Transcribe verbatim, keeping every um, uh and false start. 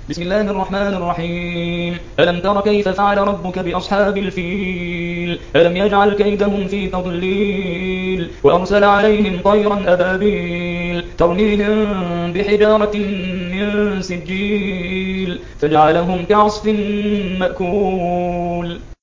بسم الله الرحمن الرحيم. ألم تر كيف فعل ربك بأصحاب الفيل؟ ألم يجعل كيدهم في تضليل وأرسل عليهم طيرا أبابيل ترميهم بحجارة من سجيل فجعلهم كعصف مأكول.